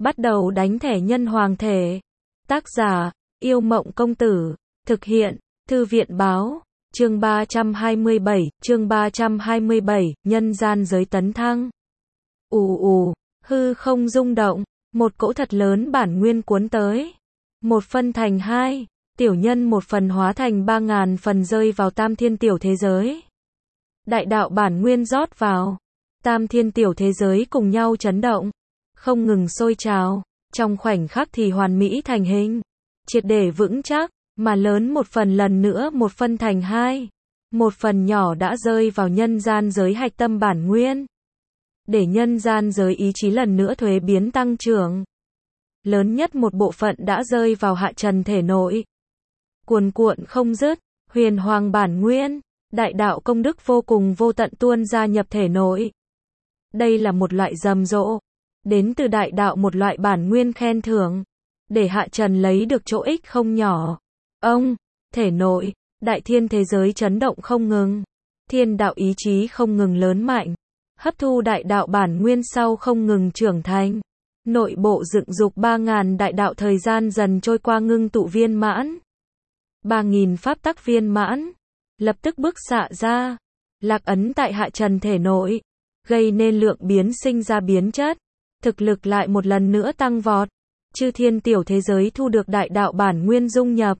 Bắt đầu đánh thẻ nhân hoàng thể. Tác giả, Yêu Mộng Công Tử. Thực hiện, Thư viện Báo. Chương 327, nhân gian giới tấn thăng. Ù ù, hư không rung động, một cỗ thật lớn bản nguyên cuốn tới. Một phân thành hai, tiểu nhân một phần hóa thành 3.000 phần rơi vào tam thiên tiểu thế giới. Đại đạo bản nguyên rót vào, tam thiên tiểu thế giới cùng nhau chấn động, không ngừng sôi trào, trong khoảnh khắc thì hoàn mỹ thành hình, triệt để vững chắc, mà lớn một phần lần nữa một phân thành hai. Một phần nhỏ đã rơi vào nhân gian giới hạch tâm bản nguyên, để nhân gian giới ý chí lần nữa thuế biến tăng trưởng. Lớn nhất một bộ phận đã rơi vào hạ trần thể nội. Cuồn cuộn không dứt, huyền hoàng bản nguyên, đại đạo công đức vô cùng vô tận tuôn ra nhập thể nội. Đây là một loại rầm rộ, đến từ đại đạo một loại bản nguyên khen thưởng, để hạ trần lấy được chỗ ích không nhỏ. Thể nội, đại thiên thế giới chấn động không ngừng, thiên đạo ý chí không ngừng lớn mạnh, hấp thu đại đạo bản nguyên sau không ngừng trưởng thành. Nội bộ dựng dục 3.000 đại đạo thời gian dần trôi qua ngưng tụ viên mãn. 3.000 pháp tắc viên mãn, lập tức bức xạ ra, lạc ấn tại hạ trần thể nội, gây nên lượng biến sinh ra biến chất, thực lực lại một lần nữa tăng vọt. Chư thiên tiểu thế giới thu được đại đạo bản nguyên dung nhập,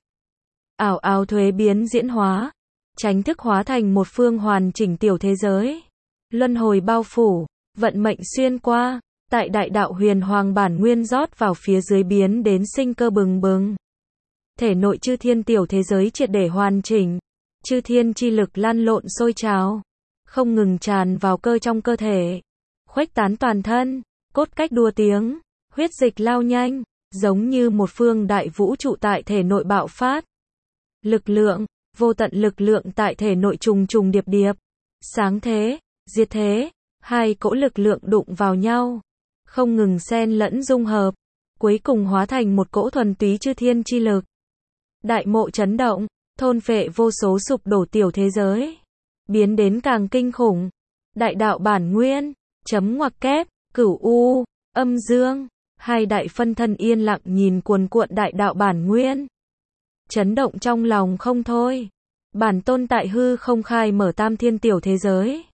ảo ảo thuế biến diễn hóa, chánh thức hóa thành một phương hoàn chỉnh tiểu thế giới. Luân hồi bao phủ, vận mệnh xuyên qua, tại đại đạo huyền hoàng bản nguyên rót vào phía dưới biến đến sinh cơ bừng bừng. Thể nội chư thiên tiểu thế giới triệt để hoàn chỉnh, chư thiên chi lực lan lộn sôi trào, không ngừng tràn vào cơ trong cơ thể, khuếch tán toàn thân, cốt cách đua tiếng, huyết dịch lao nhanh, giống như một phương đại vũ trụ tại thể nội bạo phát. Lực lượng, vô tận lực lượng tại thể nội trùng trùng điệp điệp, sáng thế, diệt thế, hai cỗ lực lượng đụng vào nhau, không ngừng xen lẫn dung hợp, cuối cùng hóa thành một cỗ thuần túy chư thiên chi lực. Đại mộ chấn động, thôn phệ vô số sụp đổ tiểu thế giới, biến đến càng kinh khủng. Đại đạo bản nguyên, chấm ngoặc kép, cửu u, âm dương, hai đại phân thân yên lặng nhìn cuồn cuộn đại đạo bản nguyên. Chấn động trong lòng không thôi. Bản tôn tại hư không khai mở tam thiên tiểu thế giới,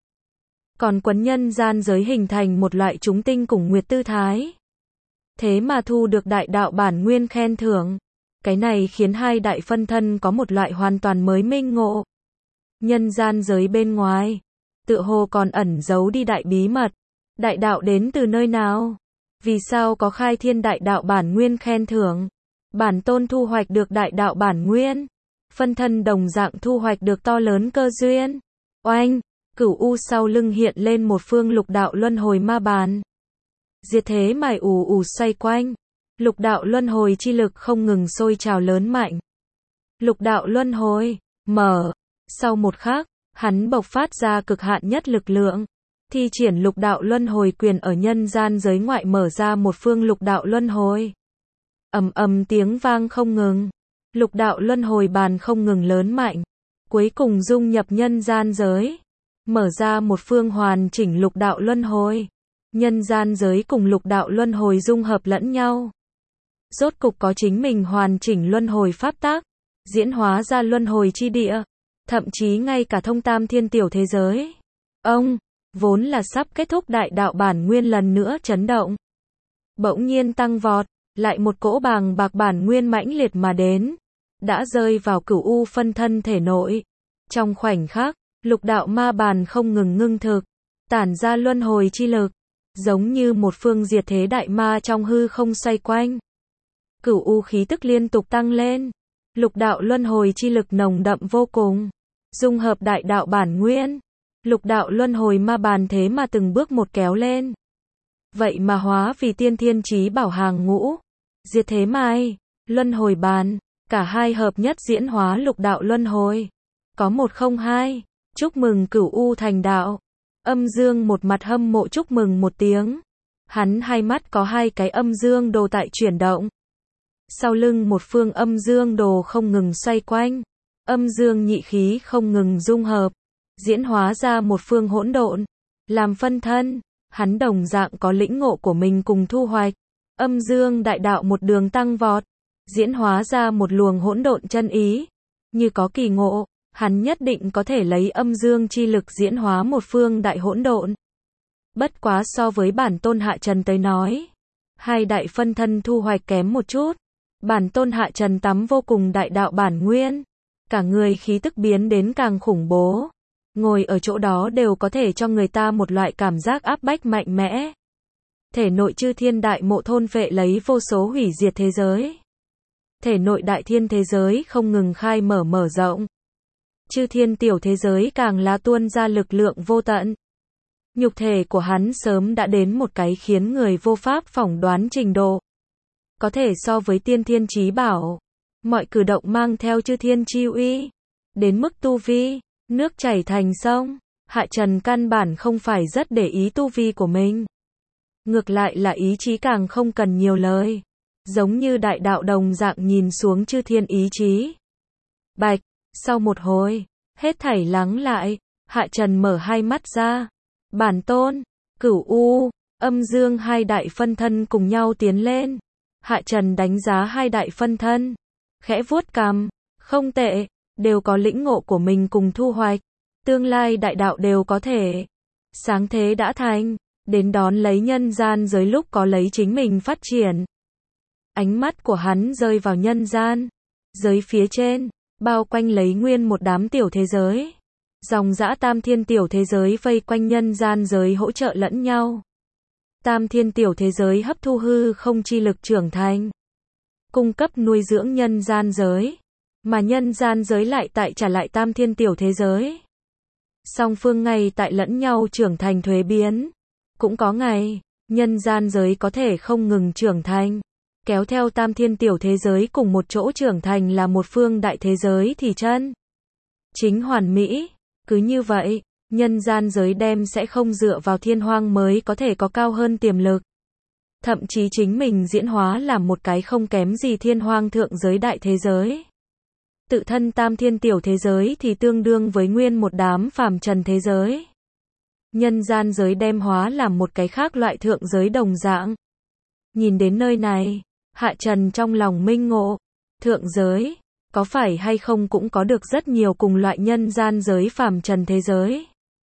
còn quấn nhân gian giới hình thành một loại chúng tinh cùng nguyệt tư thái. Thế mà thu được đại đạo bản nguyên khen thưởng. Cái này khiến hai đại phân thân có một loại hoàn toàn mới minh ngộ. Nhân gian giới bên ngoài, tựa hồ còn ẩn giấu đi đại bí mật. Đại đạo đến từ nơi nào? Vì sao có khai thiên đại đạo bản nguyên khen thưởng? Bản tôn thu hoạch được đại đạo bản nguyên, phân thân đồng dạng thu hoạch được to lớn cơ duyên. Oanh, cửu u sau lưng hiện lên một phương lục đạo luân hồi ma bàn. Diệt thế mài ù ù xoay quanh, lục đạo luân hồi chi lực không ngừng sôi trào lớn mạnh. Lục đạo luân hồi, mở. Sau một khắc, hắn bộc phát ra cực hạn nhất lực lượng, thi triển lục đạo luân hồi quyền ở nhân gian giới ngoại mở ra một phương lục đạo luân hồi. Ầm ầm tiếng vang không ngừng, lục đạo luân hồi bàn không ngừng lớn mạnh, cuối cùng dung nhập nhân gian giới, mở ra một phương hoàn chỉnh lục đạo luân hồi. Nhân gian giới cùng lục đạo luân hồi dung hợp lẫn nhau, rốt cục có chính mình hoàn chỉnh luân hồi pháp tắc, diễn hóa ra luân hồi chi địa, thậm chí ngay cả thông tam thiên tiểu thế giới. Vốn là sắp kết thúc đại đạo bản nguyên lần nữa chấn động, bỗng nhiên tăng vọt, lại một cỗ bàng bạc bản nguyên mãnh liệt mà đến, đã rơi vào cửu u phân thân thể nội. Trong khoảnh khắc, lục đạo ma bàn không ngừng ngưng thực, tản ra luân hồi chi lực, giống như một phương diệt thế đại ma trong hư không xoay quanh. Cửu u khí tức liên tục tăng lên, lục đạo luân hồi chi lực nồng đậm vô cùng, dung hợp đại đạo bản nguyên. Lục đạo luân hồi ma bàn thế mà từng bước một kéo lên, vậy mà hóa vì tiên thiên chí bảo hàng ngũ. Diệt thế mai, luân hồi bàn, cả hai hợp nhất diễn hóa lục đạo luân hồi. Có 102, chúc mừng cửu u thành đạo. Âm dương một mặt hâm mộ chúc mừng một tiếng. Hắn hai mắt có hai cái âm dương đồ tại chuyển động. Sau lưng một phương âm dương đồ không ngừng xoay quanh. Âm dương nhị khí không ngừng dung hợp, diễn hóa ra một phương hỗn độn. Làm phân thân, hắn đồng dạng có lĩnh ngộ của mình cùng thu hoạch. Âm dương đại đạo một đường tăng vọt, diễn hóa ra một luồng hỗn độn chân ý. Như có kỳ ngộ, hắn nhất định có thể lấy âm dương chi lực diễn hóa một phương đại hỗn độn. Bất quá so với bản tôn Hạ Trần tới nói, hai đại phân thân thu hoạch kém một chút. Bản tôn Hạ Trần tắm vô cùng đại đạo bản nguyên, cả người khí tức biến đến càng khủng bố. Ngồi ở chỗ đó đều có thể cho người ta một loại cảm giác áp bách mạnh mẽ. Thể nội chư thiên đại mộ thôn phệ lấy vô số hủy diệt thế giới. Thể nội đại thiên thế giới không ngừng khai mở rộng. Chư thiên tiểu thế giới càng là tuôn ra lực lượng vô tận. Nhục thể của hắn sớm đã đến một cái khiến người vô pháp phỏng đoán trình độ. Có thể so với tiên thiên chí bảo. Mọi cử động mang theo chư thiên chi uy. Đến mức tu vi, nước chảy thành sông. Hạ Trần căn bản không phải rất để ý tu vi của mình. Ngược lại là ý chí càng không cần nhiều lời. Giống như đại đạo đồng dạng nhìn xuống chư thiên ý chí. Bạch, sau một hồi, hết thảy lắng lại, Hạ Trần mở hai mắt ra. Bản tôn, Cửu U, Âm Dương hai đại phân thân cùng nhau tiến lên. Hạ Trần đánh giá hai đại phân thân, khẽ vuốt cằm, không tệ, đều có lĩnh ngộ của mình cùng thu hoạch. Tương lai đại đạo đều có thể. Sáng thế đã thành, đến đón lấy nhân gian giới lúc có lấy chính mình phát triển. Ánh mắt của hắn rơi vào nhân gian, giới phía trên, bao quanh lấy nguyên một đám tiểu thế giới. Dòng dã tam thiên tiểu thế giới vây quanh nhân gian giới hỗ trợ lẫn nhau. Tam thiên tiểu thế giới hấp thu hư không chi lực trưởng thành, cung cấp nuôi dưỡng nhân gian giới, mà nhân gian giới lại tại trả lại tam thiên tiểu thế giới. Song phương ngay tại lẫn nhau trưởng thành thuế biến. Cũng có ngày, nhân gian giới có thể không ngừng trưởng thành, kéo theo tam thiên tiểu thế giới cùng một chỗ trưởng thành là một phương đại thế giới thì chân chính hoàn mỹ. Cứ như vậy, nhân gian giới đem sẽ không dựa vào thiên hoang mới có thể có cao hơn tiềm lực. Thậm chí chính mình diễn hóa làm một cái không kém gì thiên hoang thượng giới đại thế giới. Tự thân tam thiên tiểu thế giới thì tương đương với nguyên một đám phàm trần thế giới. Nhân gian giới đem hóa làm một cái khác loại thượng giới đồng dạng. Nhìn đến nơi này, Hạ Trần trong lòng minh ngộ, thượng giới, có phải hay không cũng có được rất nhiều cùng loại nhân gian giới phàm trần thế giới.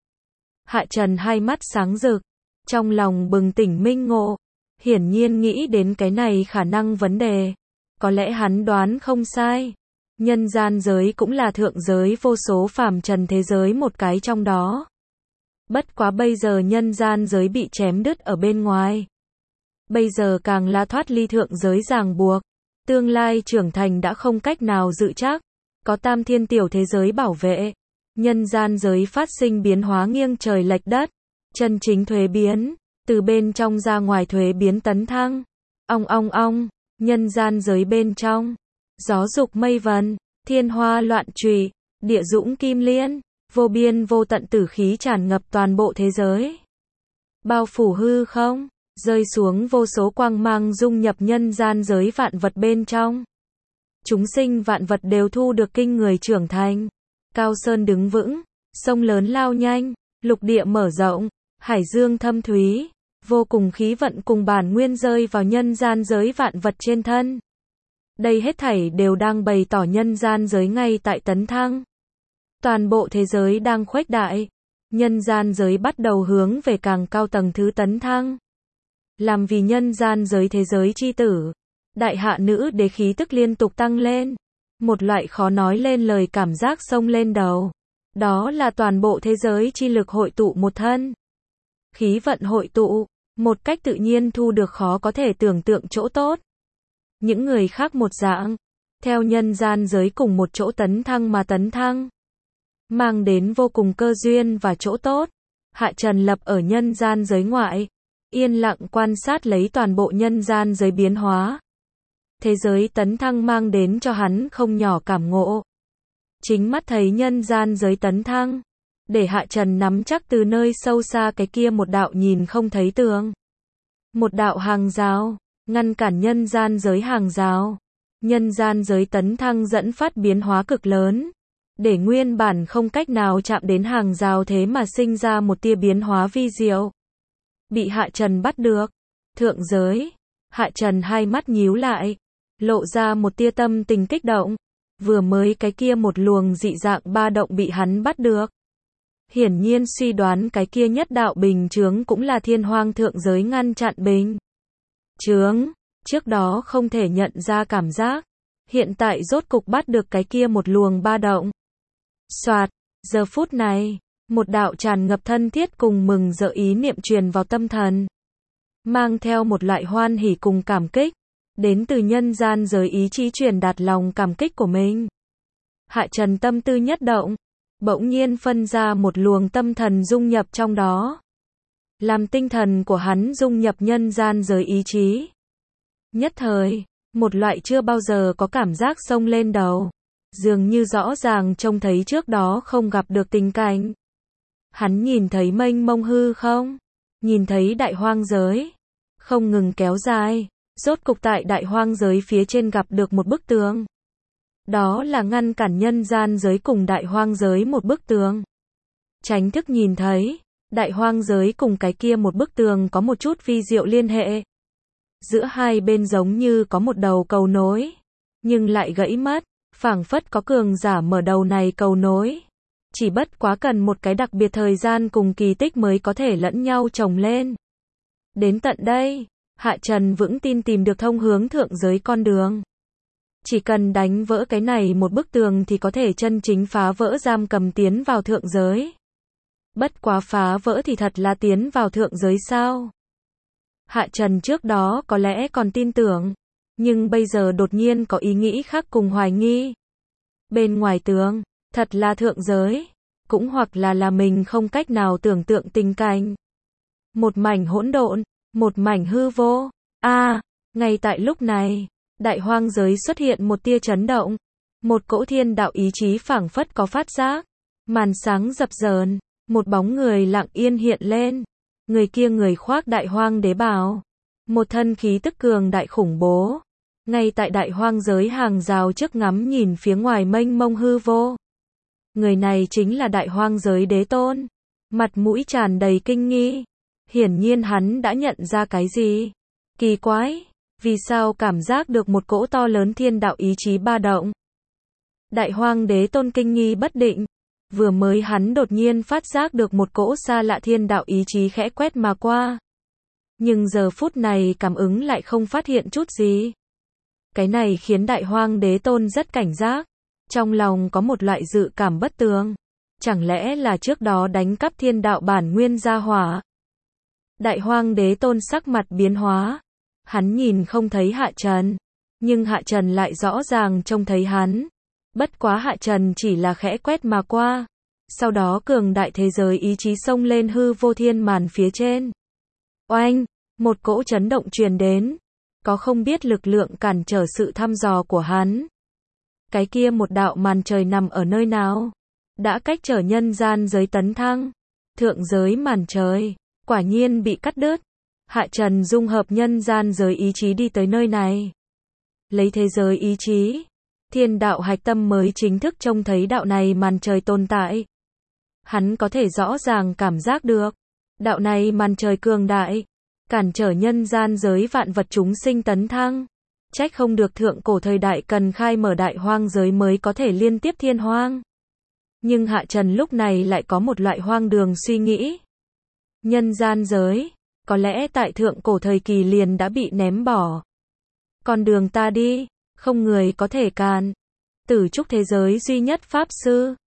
Hạ Trần hai mắt sáng rực, trong lòng bừng tỉnh minh ngộ, hiển nhiên nghĩ đến cái này khả năng vấn đề. Có lẽ hắn đoán không sai. Nhân gian giới cũng là thượng giới vô số phàm trần thế giới một cái trong đó. Bất quá bây giờ nhân gian giới bị chém đứt ở bên ngoài. Bây giờ càng là thoát ly thượng giới ràng buộc. Tương lai trưởng thành đã không cách nào dự chắc. Có tam thiên tiểu thế giới bảo vệ. Nhân gian giới phát sinh biến hóa nghiêng trời lệch đất. Chân chính thuế biến. Từ bên trong ra ngoài thuế biến tấn thăng. Ong ong ong. Nhân gian giới bên trong. Gió dục mây vần. Thiên hoa loạn trụy. Địa dũng kim liên. Vô biên vô tận tử khí tràn ngập toàn bộ thế giới. Bao phủ hư không, rơi xuống vô số quang mang dung nhập nhân gian giới vạn vật bên trong. Chúng sinh vạn vật đều thu được kinh người trưởng thành. Cao sơn đứng vững, sông lớn lao nhanh, lục địa mở rộng, hải dương thâm thúy, vô cùng khí vận cùng bản nguyên rơi vào nhân gian giới vạn vật trên thân. Đây hết thảy đều đang bày tỏ nhân gian giới ngay tại tấn thăng. Toàn bộ thế giới đang khuếch đại, nhân gian giới bắt đầu hướng về càng cao tầng thứ tấn thăng. Làm vì nhân gian giới thế giới chi tử, đại hạ nữ đế khí tức liên tục tăng lên. Một loại khó nói lên lời cảm giác xông lên đầu. Đó là toàn bộ thế giới chi lực hội tụ một thân. Khí vận hội tụ, một cách tự nhiên thu được khó có thể tưởng tượng chỗ tốt. Những người khác một dạng, theo nhân gian giới cùng một chỗ tấn thăng mà tấn thăng. Mang đến vô cùng cơ duyên và chỗ tốt. Hạ Trần lập ở nhân gian giới ngoại, yên lặng quan sát lấy toàn bộ nhân gian giới biến hóa. Thế giới tấn thăng mang đến cho hắn không nhỏ cảm ngộ. Chính mắt thấy nhân gian giới tấn thăng, để Hạ Trần nắm chắc từ nơi sâu xa cái kia một đạo nhìn không thấy tường. Một đạo hàng rào, ngăn cản nhân gian giới hàng rào. Nhân gian giới tấn thăng dẫn phát biến hóa cực lớn. Để nguyên bản không cách nào chạm đến hàng rào thế mà sinh ra một tia biến hóa vi diệu. Bị Hạ Trần bắt được. Thượng giới. Hạ Trần hai mắt nhíu lại, lộ ra một tia tâm tình kích động. Vừa mới cái kia một luồng dị dạng ba động bị hắn bắt được. Hiển nhiên suy đoán cái kia nhất đạo bình chướng cũng là Thiên Hoang thượng giới ngăn chặn bình chướng. Trước đó không thể nhận ra cảm giác. Hiện tại rốt cục bắt được cái kia một luồng ba động. Soạt, giờ phút này, một đạo tràn ngập thân thiết cùng mừng rỡ ý niệm truyền vào tâm thần. Mang theo một loại hoan hỉ cùng cảm kích. Đến từ nhân gian giới ý chí truyền đạt lòng cảm kích của mình. Hạ Trần tâm tư nhất động. Bỗng nhiên phân ra một luồng tâm thần dung nhập trong đó. Làm tinh thần của hắn dung nhập nhân gian giới ý chí. Nhất thời, một loại chưa bao giờ có cảm giác xông lên đầu. Dường như rõ ràng trông thấy trước đó không gặp được tình cảnh. Hắn nhìn thấy mênh mông hư không? Nhìn thấy đại hoang giới. Không ngừng kéo dài. Rốt cục tại đại hoang giới phía trên gặp được một bức tường. Đó là ngăn cản nhân gian giới cùng đại hoang giới một bức tường. Chánh thức nhìn thấy, đại hoang giới cùng cái kia một bức tường có một chút vi diệu liên hệ. Giữa hai bên giống như có một đầu cầu nối, nhưng lại gãy mất, phảng phất có cường giả mở đầu này cầu nối. Chỉ bất quá cần một cái đặc biệt thời gian cùng kỳ tích mới có thể lẫn nhau chồng lên. Đến tận đây, Hạ Trần vững tin tìm được thông hướng thượng giới con đường. Chỉ cần đánh vỡ cái này một bức tường thì có thể chân chính phá vỡ giam cầm tiến vào thượng giới. Bất quá phá vỡ thì thật là tiến vào thượng giới sao? Hạ Trần trước đó có lẽ còn tin tưởng, nhưng bây giờ đột nhiên có ý nghĩ khác cùng hoài nghi. Bên ngoài tường, thật là thượng giới, cũng hoặc là mình không cách nào tưởng tượng tình cảnh. Một mảnh hỗn độn, một mảnh hư vô. Ngay tại lúc này, đại hoang giới xuất hiện một tia chấn động. Một cỗ thiên đạo ý chí phảng phất có phát giác. Màn sáng dập dờn, một bóng người lặng yên hiện lên. Người kia người khoác đại hoang đế bào. Một thân khí tức cường đại khủng bố. Ngay tại đại hoang giới hàng rào trước ngắm nhìn phía ngoài mênh mông hư vô. Người này chính là đại hoang giới đế tôn. Mặt mũi tràn đầy kinh nghi. Hiển nhiên hắn đã nhận ra cái gì. Kỳ quái, vì sao cảm giác được một cỗ to lớn thiên đạo ý chí ba động. Đại hoang đế tôn kinh nghi bất định. Vừa mới hắn đột nhiên phát giác được một cỗ xa lạ thiên đạo ý chí khẽ quét mà qua. Nhưng giờ phút này cảm ứng lại không phát hiện chút gì. Cái này khiến đại hoang đế tôn rất cảnh giác. Trong lòng có một loại dự cảm bất tường. Chẳng lẽ là trước đó đánh cắp thiên đạo bản nguyên gia hỏa. Đại hoang đế tôn sắc mặt biến hóa. Hắn nhìn không thấy Hạ Trần. Nhưng Hạ Trần lại rõ ràng trông thấy hắn. Bất quá Hạ Trần chỉ là khẽ quét mà qua. Sau đó cường đại thế giới ý chí xông lên hư vô thiên màn phía trên. Oanh! Một cỗ chấn động truyền đến. Có không biết lực lượng cản trở sự thăm dò của hắn. Cái kia một đạo màn trời nằm ở nơi nào? Đã cách trở nhân gian giới tấn thăng. Thượng giới màn trời. Quả nhiên bị cắt đứt. Hạ Trần dung hợp nhân gian giới ý chí đi tới nơi này. Lấy thế giới ý chí. Thiên đạo hạch tâm mới chính thức trông thấy đạo này màn trời tồn tại. Hắn có thể rõ ràng cảm giác được. Đạo này màn trời cường đại. Cản trở nhân gian giới vạn vật chúng sinh tấn thăng. Trách không được thượng cổ thời đại cần khai mở đại hoang giới mới có thể liên tiếp thiên hoang. Nhưng Hạ Trần lúc này lại có một loại hoang đường suy nghĩ. Nhân gian giới, có lẽ tại thượng cổ thời kỳ liền đã bị ném bỏ. Con đường ta đi, không người có thể cản. Tử trúc thế giới duy nhất pháp sư,